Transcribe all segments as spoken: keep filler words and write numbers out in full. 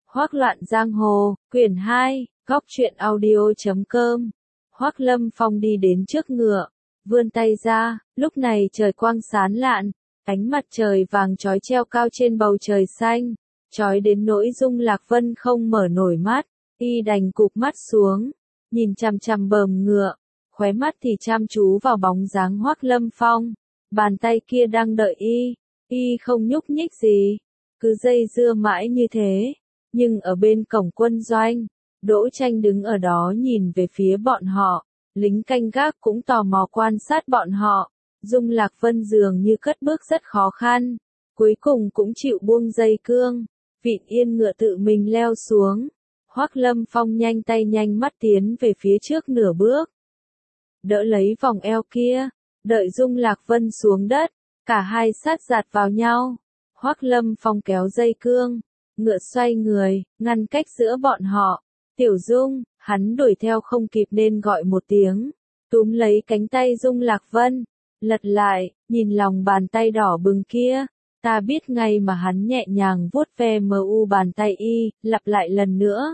Hoác loạn giang hồ, quyển hai, góc truyện audio chấm com. Hoác Lâm Phong đi đến trước ngựa, vươn tay ra, lúc này trời quang sáng lạn, ánh mặt trời vàng chói treo cao trên bầu trời xanh, chói đến nỗi Dung Lạc Vân không mở nổi mắt, y đành cụp mắt xuống, nhìn chằm chằm bờm ngựa, khóe mắt thì chăm chú vào bóng dáng Hoác Lâm Phong, bàn tay kia đang đợi y, y không nhúc nhích gì, cứ dây dưa mãi như thế. Nhưng ở bên cổng quân doanh, Đỗ Tranh đứng ở đó nhìn về phía bọn họ, lính canh gác cũng tò mò quan sát bọn họ. Dung Lạc Vân dường như cất bước rất khó khăn, cuối cùng cũng chịu buông dây cương, vịn yên ngựa tự mình leo xuống. Hoác Lâm Phong nhanh tay nhanh mắt tiến về phía trước nửa bước, đỡ lấy vòng eo kia, đợi Dung Lạc Vân xuống đất, cả hai sát giạt vào nhau. Hoác Lâm Phong kéo dây cương, ngựa xoay người, ngăn cách giữa bọn họ. Tiểu Dung, hắn đuổi theo không kịp nên gọi một tiếng, túm lấy cánh tay Dung Lạc Vân, lật lại, nhìn lòng bàn tay đỏ bừng kia. Ta biết ngay mà. Hắn nhẹ nhàng vuốt ve mờ u bàn tay y, lặp lại lần nữa.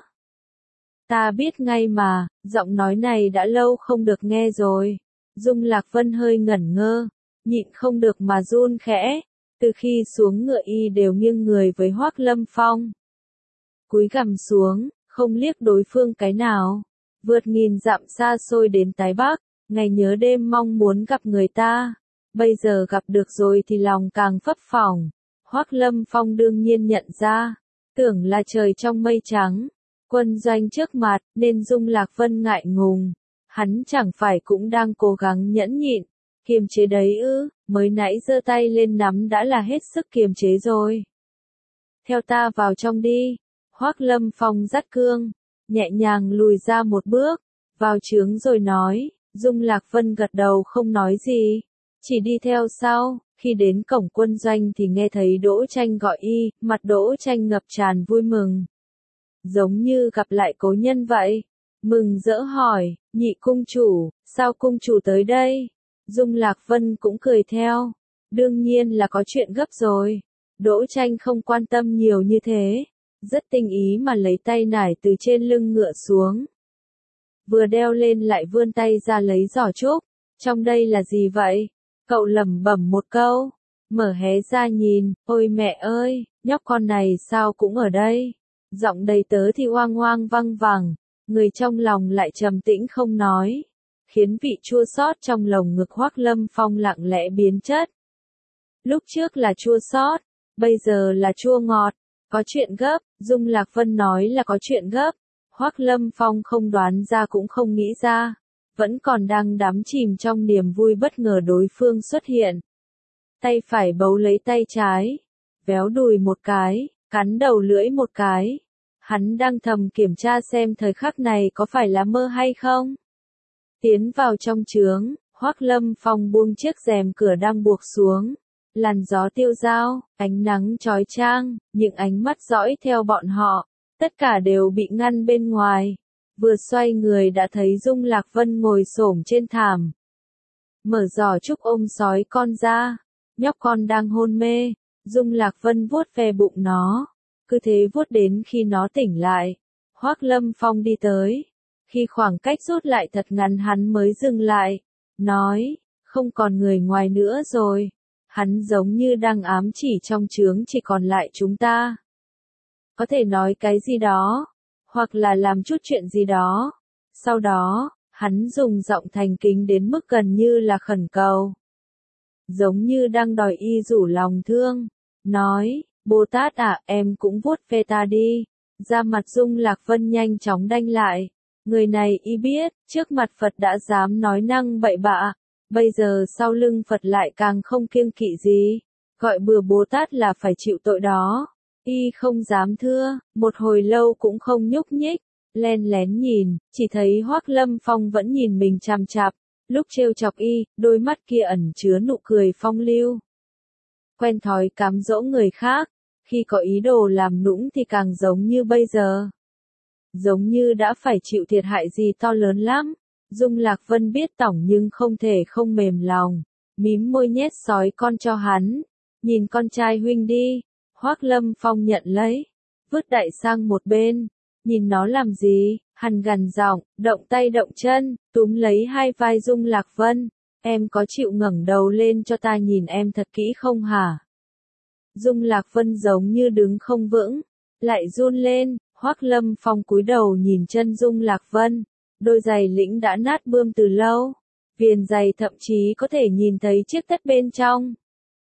Ta biết ngay mà, giọng nói này đã lâu không được nghe rồi. Dung Lạc Vân hơi ngẩn ngơ, nhịn không được mà run khẽ. Từ khi xuống ngựa y đều nghiêng người với Hoác Lâm Phong, cúi gằm xuống, không liếc đối phương cái nào. Vượt nghìn dặm xa xôi đến Tái Bắc, ngày nhớ đêm mong muốn gặp người ta. Bây giờ gặp được rồi thì lòng càng phấp phỏng. Hoác Lâm Phong đương nhiên nhận ra, tưởng là trời trong mây trắng, quân doanh trước mặt, nên Dung Lạc Vân ngại ngùng. Hắn chẳng phải cũng đang cố gắng nhẫn nhịn, kiềm chế đấy ư, mới nãy giơ tay lên nắm đã là hết sức kiềm chế rồi. Theo ta vào trong đi. Hoác Lâm Phong dắt cương, nhẹ nhàng lùi ra một bước, vào trướng rồi nói. Dung Lạc Vân gật đầu không nói gì, chỉ đi theo sau. Khi đến cổng quân doanh thì nghe thấy Đỗ Tranh gọi y, mặt Đỗ Tranh ngập tràn vui mừng, giống như gặp lại cố nhân vậy. Mừng rỡ hỏi, nhị cung chủ, sao cung chủ tới đây? Dung Lạc Vân cũng cười theo, đương nhiên là có chuyện gấp rồi. Đỗ Tranh không quan tâm nhiều như thế, rất tinh ý mà lấy tay nải từ trên lưng ngựa xuống, vừa đeo lên lại vươn tay ra lấy giỏ trúc. Trong đây là gì vậy? Cậu lẩm bẩm một câu, mở hé ra nhìn, ôi mẹ ơi, nhóc con này sao cũng ở đây? Giọng đầy tớ thì oang oang văng vẳng, người trong lòng lại trầm tĩnh không nói, khiến vị chua xót trong lồng ngực Hoác Lâm Phong lặng lẽ biến chất. Lúc trước là chua xót, bây giờ là chua ngọt. Có chuyện gấp, Dung Lạc Vân nói là có chuyện gấp. Hoác Lâm Phong không đoán ra cũng không nghĩ ra, vẫn còn đang đắm chìm trong niềm vui bất ngờ đối phương xuất hiện. Tay phải bấu lấy tay trái, véo đùi một cái, cắn đầu lưỡi một cái. Hắn đang thầm kiểm tra xem thời khắc này có phải là mơ hay không. Tiến vào trong trướng, Hoác Lâm Phong buông chiếc rèm cửa đang buộc xuống. Làn gió tiêu dao, ánh nắng chói chang, những ánh mắt dõi theo bọn họ, tất cả đều bị ngăn bên ngoài. Vừa xoay người đã thấy Dung Lạc Vân ngồi xổm trên thảm, mở giỏ trúc ôm sói con ra, nhóc con đang hôn mê. Dung Lạc Vân vuốt ve bụng nó, cứ thế vuốt đến khi nó tỉnh lại. Hoác Lâm Phong đi tới, khi khoảng cách rút lại thật ngắn hắn mới dừng lại, nói, không còn người ngoài nữa rồi. Hắn giống như đang ám chỉ trong trướng chỉ còn lại chúng ta. Có thể nói cái gì đó, hoặc là làm chút chuyện gì đó. Sau đó, hắn dùng giọng thành kính đến mức gần như là khẩn cầu, giống như đang đòi y rủ lòng thương, nói, Bồ Tát à, em cũng vuốt ve ta đi. Da mặt Dung Lạc Vân nhanh chóng đanh lại, người này y biết, trước mặt Phật đã dám nói năng bậy bạ. Bây giờ sau lưng Phật lại càng không kiêng kỵ gì, gọi bừa Bồ Tát là phải chịu tội đó. Y không dám thưa, một hồi lâu cũng không nhúc nhích, len lén nhìn, chỉ thấy Hoác Lâm Phong vẫn nhìn mình chằm chằm, lúc trêu chọc y, đôi mắt kia ẩn chứa nụ cười phong lưu. Quen thói cám dỗ người khác, khi có ý đồ làm nũng thì càng giống như bây giờ. Giống như đã phải chịu thiệt hại gì to lớn lắm. Dung Lạc Vân biết tỏng nhưng không thể không mềm lòng, mím môi nhét sói con cho hắn, nhìn con trai huynh đi. Hoác Lâm Phong nhận lấy, vứt đại sang một bên. Nhìn nó làm gì? Hắn gằn giọng, động tay động chân, túm lấy hai vai Dung Lạc Vân. Em có chịu ngẩng đầu lên cho ta nhìn em thật kỹ không hả? Dung Lạc Vân giống như đứng không vững, lại run lên. Hoắc Lâm Phong cúi đầu nhìn chân Dung Lạc Vân, đôi giày lĩnh đã nát bươm từ lâu, viền giày thậm chí có thể nhìn thấy chiếc tất bên trong.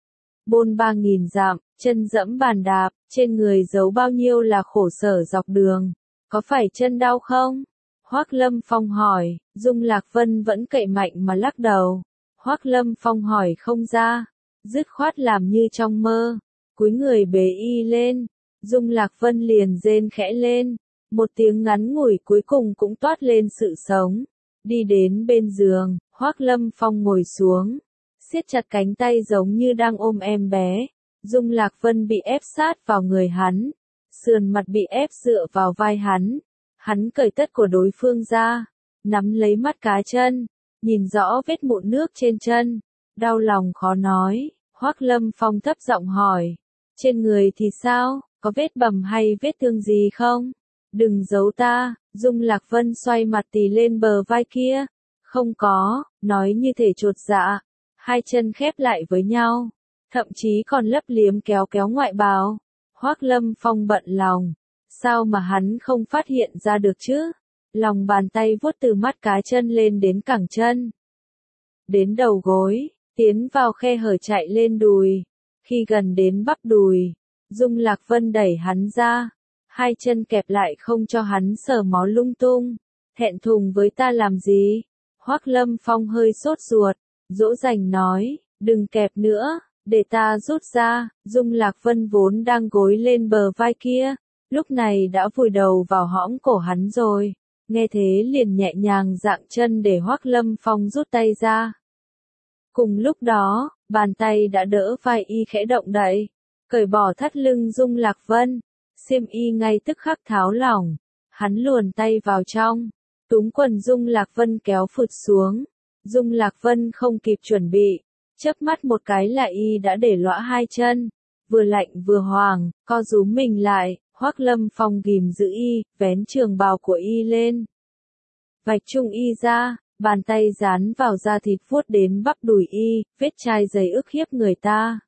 Bôn ba nghìn dặm, chân dẫm bàn đạp, trên người giấu bao nhiêu là khổ sở dọc đường, có phải chân đau không? Hoắc Lâm Phong hỏi, Dung Lạc Vân vẫn cậy mạnh mà lắc đầu. Hoắc Lâm Phong hỏi không ra, dứt khoát làm như trong mơ, cúi người bế y lên. Dung Lạc Vân liền rên khẽ lên, một tiếng ngắn ngủi cuối cùng cũng toát lên sự sống. Đi đến bên giường, Hoắc Lâm Phong ngồi xuống, siết chặt cánh tay giống như đang ôm em bé. Dung Lạc Vân bị ép sát vào người hắn, sườn mặt bị ép dựa vào vai hắn. Hắn cởi tất của đối phương ra, nắm lấy mắt cá chân, nhìn rõ vết mụn nước trên chân, đau lòng khó nói. Hoắc Lâm Phong thấp giọng hỏi, trên người thì sao? Có vết bầm hay vết thương gì không? Đừng giấu ta. Dung Lạc Vân xoay mặt tì lên bờ vai kia. Không có, nói như thể chột dạ. Hai chân khép lại với nhau, thậm chí còn lấp liếm kéo kéo ngoại bào. Hoắc Lâm Phong bận lòng, sao mà hắn không phát hiện ra được chứ? Lòng bàn tay vuốt từ mắt cá chân lên đến cẳng chân, đến đầu gối, tiến vào khe hở chạy lên đùi. Khi gần đến bắp đùi, Dung Lạc Vân đẩy hắn ra, hai chân kẹp lại không cho hắn sờ mó lung tung. Thẹn thùng với ta làm gì? Hoắc Lâm Phong hơi sốt ruột, dỗ dành nói, đừng kẹp nữa, để ta rút ra. Dung Lạc Vân vốn đang gối lên bờ vai kia, lúc này đã vùi đầu vào hõm cổ hắn rồi, nghe thế liền nhẹ nhàng dạng chân để Hoắc Lâm Phong rút tay ra. Cùng lúc đó, bàn tay đã đỡ vai y khẽ động đậy, cởi bỏ thắt lưng Dung Lạc Vân, xiêm y ngay tức khắc tháo lỏng, hắn luồn tay vào trong, túm quần Dung Lạc Vân kéo phụt xuống. Dung Lạc Vân không kịp chuẩn bị, chớp mắt một cái là y đã để lõa hai chân, vừa lạnh vừa hoàng, co rúm mình lại. Hoắc Lâm Phong ghìm giữ y, vén trường bào của y lên, vạch trung y ra, bàn tay dán vào da thịt vuốt đến bắp đùi y, vết chai dày ức hiếp người ta.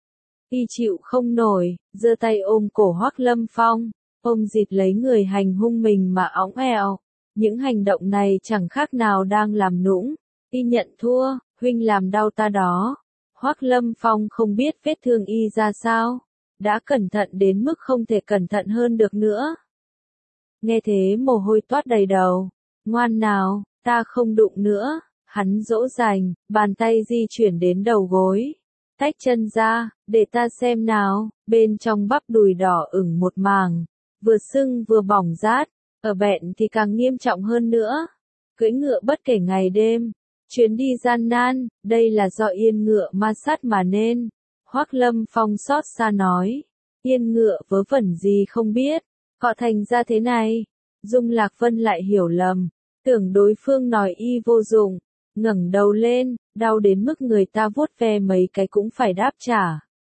Y chịu không nổi, giơ tay ôm cổ Hoắc Lâm Phong, ôm dịt lấy người hành hung mình mà óng eo. Những hành động này chẳng khác nào đang làm nũng. Y nhận thua, huynh làm đau ta đó. Hoắc Lâm Phong không biết vết thương y ra sao, đã cẩn thận đến mức không thể cẩn thận hơn được nữa. Nghe thế mồ hôi toát đầy đầu. Ngoan nào, ta không đụng nữa. Hắn dỗ dành, bàn tay di chuyển đến đầu gối, tách chân ra, để ta xem nào. Bên trong bắp đùi đỏ ửng một màng, vừa sưng vừa bỏng rát, ở bẹn thì càng nghiêm trọng hơn nữa. Cưỡi ngựa bất kể ngày đêm, chuyến đi gian nan, đây là do yên ngựa ma sát mà nên. Hoắc Lâm Phong xót xa nói, yên ngựa vớ vẩn gì không biết, họ thành ra thế này. Dung Lạc Vân lại hiểu lầm, tưởng đối phương nói y vô dụng, ngẩng đầu lên, đau đến mức người ta vuốt ve mấy cái cũng phải đáp trả.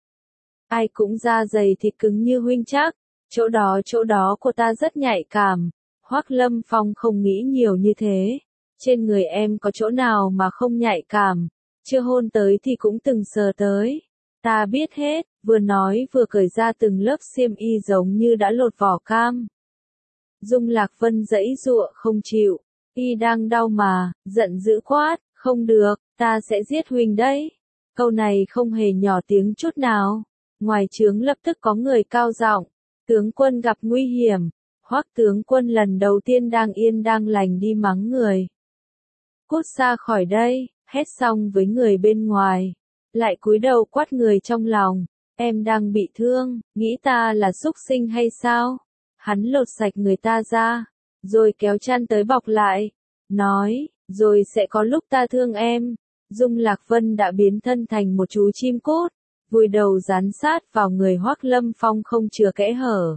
Ai cũng da dày thịt cứng như huynh chắc, chỗ đó chỗ đó của ta rất nhạy cảm. Hoắc Lâm Phong không nghĩ nhiều như thế, trên người em có chỗ nào mà không nhạy cảm, chưa hôn tới thì cũng từng sờ tới. Ta biết hết, vừa nói vừa cởi ra từng lớp xiêm y giống như đã lột vỏ cam. Dung Lạc Vân giãy giụa không chịu, y đang đau mà, giận dữ quát, không được, ta sẽ giết huynh đấy. Câu này không hề nhỏ tiếng chút nào. Ngoài trướng lập tức có người cao giọng, tướng quân gặp nguy hiểm. Hoắc tướng quân lần đầu tiên đang yên đang lành đi mắng người. Cút xa khỏi đây, hét xong với người bên ngoài, lại cúi đầu quát người trong lòng, em đang bị thương, nghĩ ta là súc sinh hay sao? Hắn lột sạch người ta ra, rồi kéo chăn tới bọc lại, nói, rồi sẽ có lúc ta thương em. Dung Lạc Vân đã biến thân thành một chú chim cút, vùi đầu dán sát vào người Hoắc Lâm Phong không chừa kẽ hở.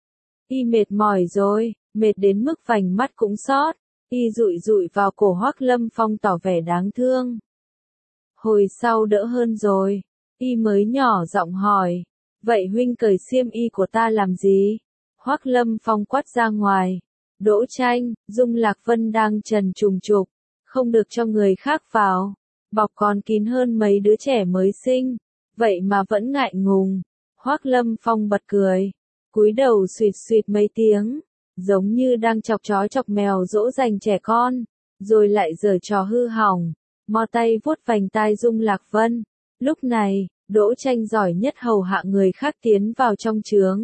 Y mệt mỏi rồi, mệt đến mức vành mắt cũng xót, y dụi dụi vào cổ Hoắc Lâm Phong tỏ vẻ đáng thương. Hồi sau đỡ hơn rồi, y mới nhỏ giọng hỏi, vậy huynh cởi xiêm y của ta làm gì? Hoác Lâm Phong quát ra ngoài. Đỗ Tranh, Dung Lạc Vân đang trần trùng trục, không được cho người khác vào. Bọc còn kín hơn mấy đứa trẻ mới sinh, vậy mà vẫn ngại ngùng. Hoác Lâm Phong bật cười, cúi đầu suýt suýt mấy tiếng, giống như đang chọc chó chọc mèo dỗ dành trẻ con, rồi lại giở trò hư hỏng, mò tay vuốt vành tai Dung Lạc Vân. Lúc này, Đỗ Tranh giỏi nhất hầu hạ người khác tiến vào trong trướng.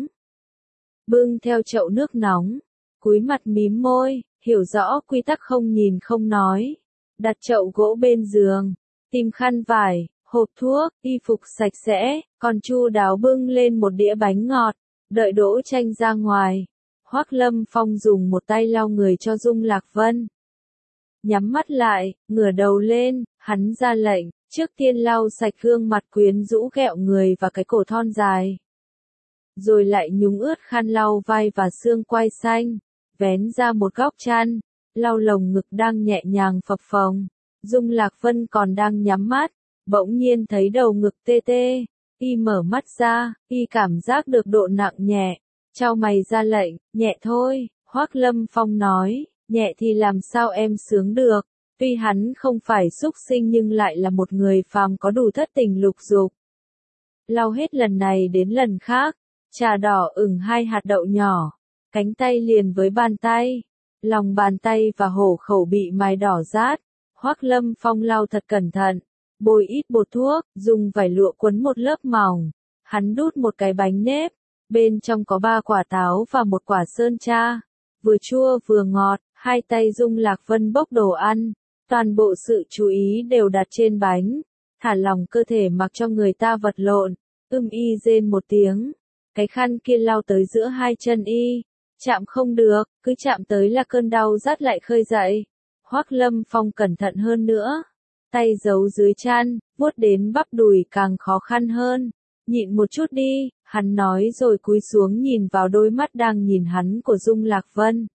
Bưng theo chậu nước nóng, cúi mặt mím môi, hiểu rõ quy tắc không nhìn không nói. Đặt chậu gỗ bên giường, tìm khăn vải, hộp thuốc, y phục sạch sẽ, còn chu đáo bưng lên một đĩa bánh ngọt, đợi Đỗ Tranh ra ngoài. Hoác Lâm Phong dùng một tay lau người cho Dung Lạc Vân. Nhắm mắt lại, ngửa đầu lên, hắn ra lệnh, trước tiên lau sạch gương mặt quyến rũ ghẹo người và cái cổ thon dài. Rồi lại nhúng ướt khăn lau vai và xương quai xanh, vén ra một góc chăn, lau lồng ngực đang nhẹ nhàng phập phồng. Dung Lạc Vân còn đang nhắm mắt, bỗng nhiên thấy đầu ngực tê tê, y mở mắt ra, y cảm giác được độ nặng nhẹ, chau mày ra lệnh, nhẹ thôi. Hoác Lâm Phong nói, nhẹ thì làm sao em sướng được, tuy hắn không phải súc sinh nhưng lại là một người phàm có đủ thất tình lục dục. Lau hết lần này đến lần khác, trà đỏ ửng hai hạt đậu nhỏ, cánh tay liền với bàn tay, lòng bàn tay và hổ khẩu bị mài đỏ rát. Hoác Lâm Phong lau thật cẩn thận, bôi ít bột thuốc, dùng vải lụa quấn một lớp mỏng. Hắn đút một cái bánh nếp, bên trong có ba quả táo và một quả sơn tra, vừa chua vừa ngọt. Hai tay Dung Lạc Vân bốc đồ ăn, toàn bộ sự chú ý đều đặt trên bánh, thả lỏng cơ thể mặc cho người ta vật lộn. Ưm y rên một tiếng, cái khăn kia lau tới giữa hai chân y, chạm không được, cứ chạm tới là cơn đau rát lại khơi dậy. Hoác Lâm Phong cẩn thận hơn nữa, tay giấu dưới chăn, vuốt đến bắp đùi càng khó khăn hơn. Nhịn một chút đi, hắn nói rồi cúi xuống nhìn vào đôi mắt đang nhìn hắn của Dung Lạc Vân.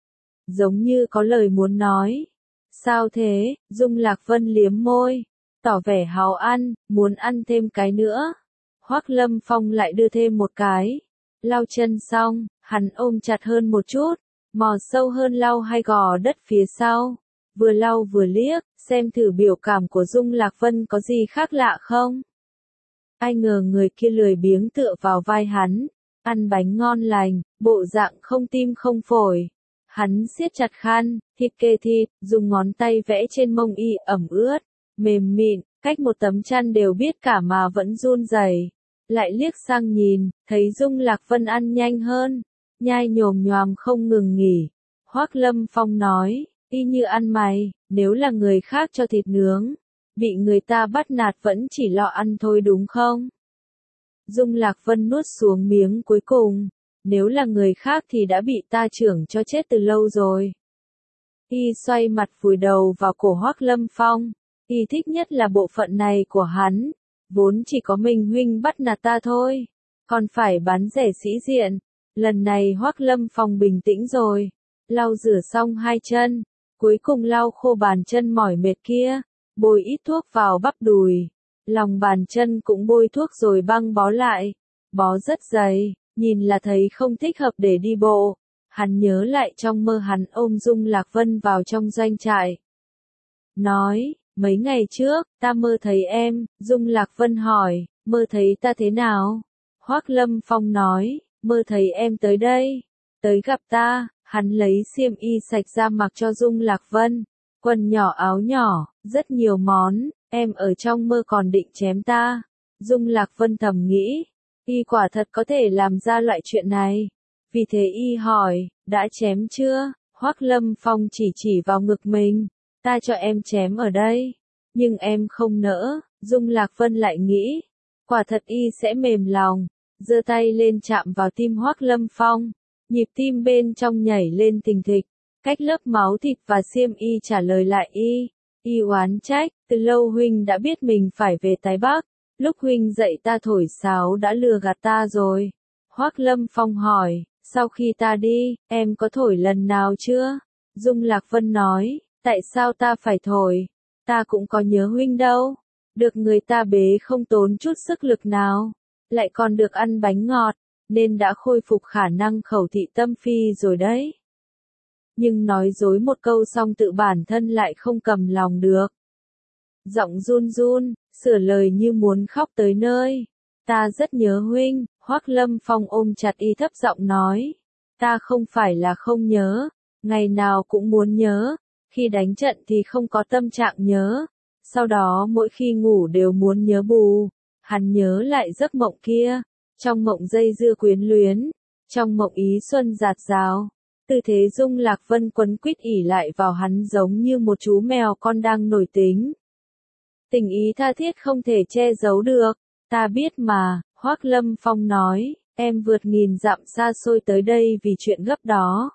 Giống như có lời muốn nói. Sao thế? Dung Lạc Vân liếm môi, tỏ vẻ háo ăn, muốn ăn thêm cái nữa. Hoác Lâm Phong lại đưa thêm một cái. Lau chân xong, hắn ôm chặt hơn một chút, mò sâu hơn lau hai gò đất phía sau. Vừa lau vừa liếc, xem thử biểu cảm của Dung Lạc Vân có gì khác lạ không. Ai ngờ người kia lười biếng tựa vào vai hắn, ăn bánh ngon lành, bộ dạng không tim không phổi. Hắn siết chặt khăn, thịt kê thịt, dùng ngón tay vẽ trên mông y ẩm ướt, mềm mịn, cách một tấm chăn đều biết cả mà vẫn run rẩy. Lại liếc sang nhìn, thấy Dung Lạc Vân ăn nhanh hơn, nhai nhồm nhoàm không ngừng nghỉ. Hoác Lâm Phong nói, y như ăn mày, nếu là người khác cho thịt nướng, bị người ta bắt nạt vẫn chỉ lo ăn thôi đúng không? Dung Lạc Vân nuốt xuống miếng cuối cùng, nếu là người khác thì đã bị ta chưởng cho chết từ lâu rồi. Y xoay mặt vùi đầu vào cổ Hoác Lâm Phong, y thích nhất là bộ phận này của hắn, vốn chỉ có mình huynh bắt nạt ta thôi, còn phải bán rẻ sĩ diện. Lần này Hoác Lâm Phong bình tĩnh rồi, lau rửa xong hai chân, cuối cùng lau khô bàn chân mỏi mệt kia, bôi ít thuốc vào bắp đùi, lòng bàn chân cũng bôi thuốc rồi băng bó lại, bó rất dày, nhìn là thấy không thích hợp để đi bộ. Hắn nhớ lại trong mơ hắn ôm Dung Lạc Vân vào trong doanh trại. Nói, mấy ngày trước, ta mơ thấy em. Dung Lạc Vân hỏi, mơ thấy ta thế nào? Hoác Lâm Phong nói, mơ thấy em tới đây, tới gặp ta. Hắn lấy xiêm y sạch ra mặc cho Dung Lạc Vân, quần nhỏ áo nhỏ, rất nhiều món, em ở trong mơ còn định chém ta. Dung Lạc Vân thầm nghĩ, y quả thật có thể làm ra loại chuyện này. Vì thế y hỏi, đã chém chưa? Hoác Lâm Phong chỉ chỉ vào ngực mình, ta cho em chém ở đây, nhưng em không nỡ. Dung Lạc Vân lại nghĩ, quả thật y sẽ mềm lòng, giơ tay lên chạm vào tim Hoác Lâm Phong, nhịp tim bên trong nhảy lên thình thịch, cách lớp máu thịt và xiêm y trả lời lại y, y oán trách, từ lâu huynh đã biết mình phải về Tái Bắc, lúc huynh dạy ta thổi sáo đã lừa gạt ta rồi. Hoác Lâm Phong hỏi, sau khi ta đi, em có thổi lần nào chưa? Dung Lạc Vân nói, tại sao ta phải thổi? Ta cũng có nhớ huynh đâu. Được người ta bế không tốn chút sức lực nào, lại còn được ăn bánh ngọt, nên đã khôi phục khả năng khẩu thị tâm phi rồi đấy. Nhưng nói dối một câu xong tự bản thân lại không cầm lòng được. Giọng run run, sửa lời như muốn khóc tới nơi. Ta rất nhớ huynh, Hoắc Lâm Phong ôm chặt y thấp giọng nói. Ta không phải là không nhớ, ngày nào cũng muốn nhớ, khi đánh trận thì không có tâm trạng nhớ, sau đó mỗi khi ngủ đều muốn nhớ bù. Hắn nhớ lại giấc mộng kia, trong mộng dây dưa quyến luyến, trong mộng ý xuân dạt dào. Tư thế Dung Lạc Vân quấn quýt ỉ lại vào hắn giống như một chú mèo con đang nổi tính. Tình ý tha thiết không thể che giấu được. Ta biết mà, Hoắc Lâm Phong nói, em vượt nghìn dặm xa xôi tới đây vì chuyện gấp đó.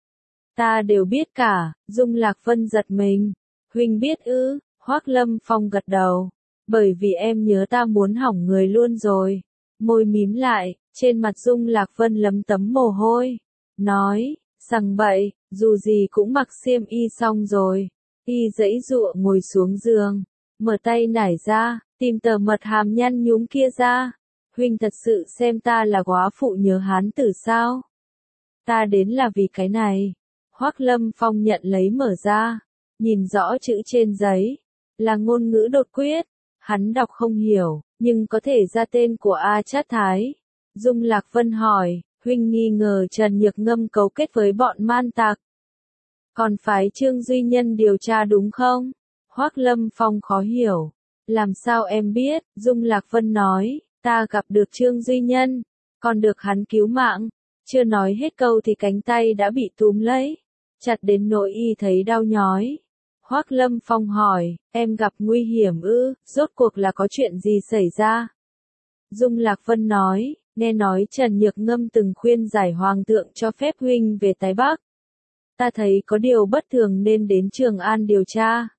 Ta đều biết cả, Dung Lạc Vân giật mình. Huynh biết ư, Hoắc Lâm Phong gật đầu. Bởi vì em nhớ ta muốn hỏng người luôn rồi. Môi mím lại, trên mặt Dung Lạc Vân lấm tấm mồ hôi. Nói, rằng bậy, dù gì cũng mặc xiêm y xong rồi. Y giãy giụa ngồi xuống giường, mở tay nải ra, tìm tờ mật hàm nhăn nhúm kia ra. Huynh thật sự xem ta là góa phụ nhớ hán tử sao? Ta đến là vì cái này. Hoắc Lâm Phong nhận lấy mở ra, nhìn rõ chữ trên giấy, là ngôn ngữ đột quyết. Hắn đọc không hiểu, nhưng có thể ra tên của A Chát Thái. Dung Lạc Vân hỏi, huynh nghi ngờ Trần Nhược Ngâm cấu kết với bọn man tặc. Còn phái Trương Duy Nhân điều tra đúng không? Hoắc Lâm Phong khó hiểu. Làm sao em biết? Dung Lạc Vân nói, ta gặp được Trương Duy Nhân, còn được hắn cứu mạng. Chưa nói hết câu thì cánh tay đã bị túm lấy, chặt đến nỗi y thấy đau nhói. Hoắc Lâm Phong hỏi, em gặp nguy hiểm ư, rốt cuộc là có chuyện gì xảy ra? Dung Lạc Vân nói, nghe nói Trần Nhược Ngâm từng khuyên giải hoàng thượng cho phép huynh về Tái Bắc. Ta thấy có điều bất thường nên đến Trường An điều tra.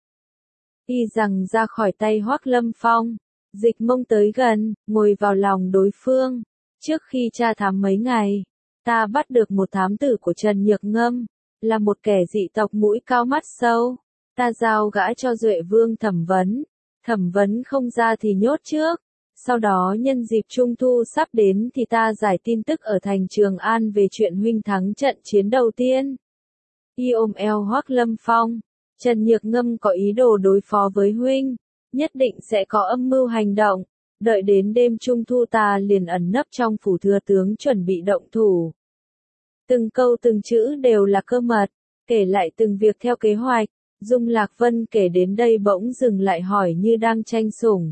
Y rằng ra khỏi tay Hoắc Lâm Phong, dịch mông tới gần, ngồi vào lòng đối phương. Trước khi tra thám mấy ngày, ta bắt được một thám tử của Trần Nhược Ngâm, là một kẻ dị tộc mũi cao mắt sâu. Ta giao gã cho Duệ Vương thẩm vấn, thẩm vấn không ra thì nhốt trước. Sau đó nhân dịp Trung Thu sắp đến thì ta giải tin tức ở thành Trường An về chuyện huynh thắng trận chiến đầu tiên. Y ôm eo Hoắc Lâm Phong, Trần Nhược Ngâm có ý đồ đối phó với huynh, nhất định sẽ có âm mưu hành động. Đợi đến đêm Trung Thu ta liền ẩn nấp trong phủ thừa tướng chuẩn bị động thủ. Từng câu từng chữ đều là cơ mật, kể lại từng việc theo kế hoạch. Dung Lạc Vân kể đến đây bỗng dừng lại hỏi như đang tranh sủng.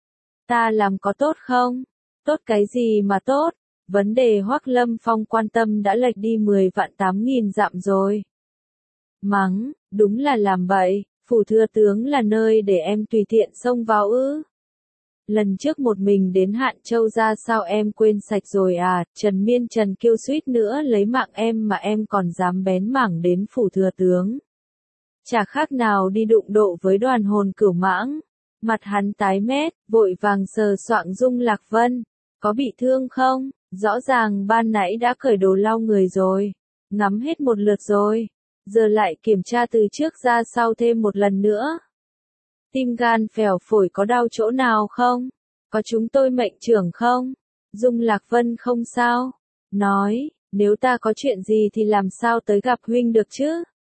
Ta làm có tốt không? Tốt cái gì mà tốt? Vấn đề Hoắc Lâm Phong quan tâm đã lệch đi mười vạn tám nghìn dặm rồi. Mắng, đúng là làm bậy, phủ thừa tướng là nơi để em tùy tiện xông vào ư? Lần trước một mình đến Hạn Châu ra sao em quên sạch rồi à? Trần Miên Trần kêu suýt nữa lấy mạng em mà em còn dám bén mảng đến phủ thừa tướng. Chả khác nào đi đụng độ với đoàn hồn cửu mãng. Mặt hắn tái mét, vội vàng sờ soạng Dung Lạc Vân. Có bị thương không? Rõ ràng ban nãy đã cởi đồ lau người rồi. Ngắm hết một lượt rồi. Giờ lại kiểm tra từ trước ra sau thêm một lần nữa. Tim gan phèo phổi có đau chỗ nào không? Có chúng tôi mệnh trưởng không? Dung Lạc Vân không sao. Nói, nếu ta có chuyện gì thì làm sao tới gặp huynh được chứ?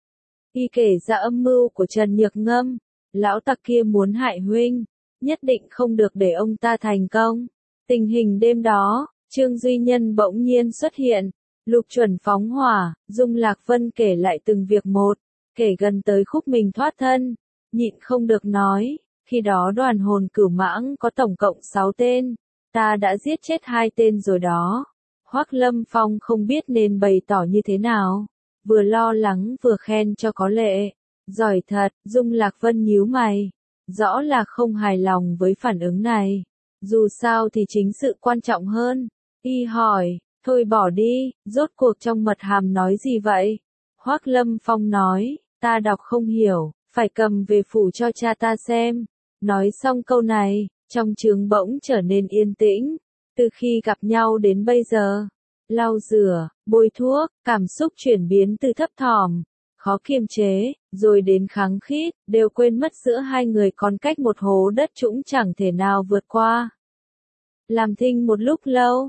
Y kể ra âm mưu của Trần Nhược Ngâm. Lão tặc kia muốn hại huynh, nhất định không được để ông ta thành công. Tình hình đêm đó, Trương Duy Nhân bỗng nhiên xuất hiện, Lục Chuẩn phóng hỏa. Dung Lạc Vân kể lại từng việc một, kể gần tới khúc mình thoát thân, nhịn không được nói, khi đó đoàn hồn cửu mãng có tổng cộng sáu tên, ta đã giết chết hai tên rồi đó. Hoắc Lâm Phong không biết nên bày tỏ như thế nào, vừa lo lắng vừa khen cho có lệ. Giỏi thật, Dung Lạc Vân nhíu mày, rõ là không hài lòng với phản ứng này. Dù sao thì chính sự quan trọng hơn. Y hỏi, thôi bỏ đi, rốt cuộc trong mật hàm nói gì vậy? Hoắc Lâm Phong nói, ta đọc không hiểu, phải cầm về phủ cho cha ta xem. Nói xong câu này, trong trướng bỗng trở nên yên tĩnh. Từ khi gặp nhau đến bây giờ, lau rửa, bôi thuốc, cảm xúc chuyển biến từ thấp thỏm, khó kiềm chế, rồi đến kháng khít, đều quên mất giữa hai người còn cách một hố đất trũng chẳng thể nào vượt qua. Làm thinh một lúc lâu,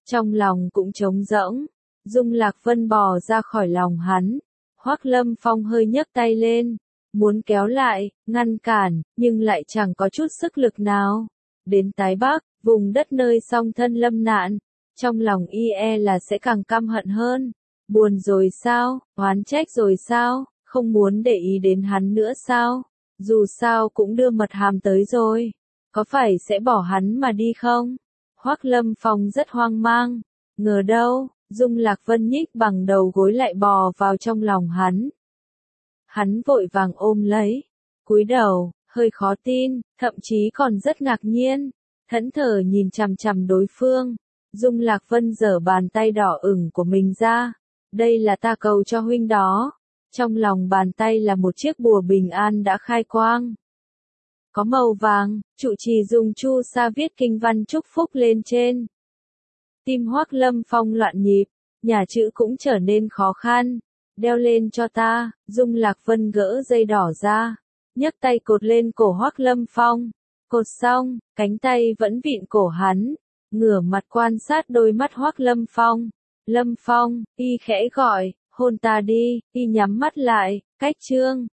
trong lòng cũng trống rỗng. Dung Lạc Vân bò ra khỏi lòng hắn. Hoắc Lâm Phong hơi nhấc tay lên, muốn kéo lại, ngăn cản, nhưng lại chẳng có chút sức lực nào. Đến Tái Bắc, vùng đất nơi song thân lâm nạn, trong lòng y e là sẽ càng căm hận hơn. Buồn rồi sao, oán trách rồi sao, không muốn để ý đến hắn nữa sao? Dù sao cũng đưa mật hàm tới rồi, có phải sẽ bỏ hắn mà đi không? Hoắc Lâm Phong rất hoang mang, ngờ đâu, Dung Lạc Vân nhích bằng đầu gối lại bò vào trong lòng hắn. Hắn vội vàng ôm lấy, cúi đầu, hơi khó tin, thậm chí còn rất ngạc nhiên, thẫn thờ nhìn chằm chằm đối phương. Dung Lạc Vân giở bàn tay đỏ ửng của mình ra, đây là ta cầu cho huynh đó. Trong lòng bàn tay là một chiếc bùa bình an đã khai quang. Có màu vàng, trụ trì dùng chu sa viết kinh văn chúc phúc lên trên. Tim Hoắc Lâm Phong loạn nhịp, nhà chữ cũng trở nên khó khăn. Đeo lên cho ta, Dung Lạc Vân gỡ dây đỏ ra, nhấc tay cột lên cổ Hoắc Lâm Phong. Cột xong, cánh tay vẫn vịn cổ hắn, ngửa mặt quan sát đôi mắt Hoắc Lâm Phong. Lâm Phong, y khẽ gọi, hôn ta đi, y nhắm mắt lại, cách chương.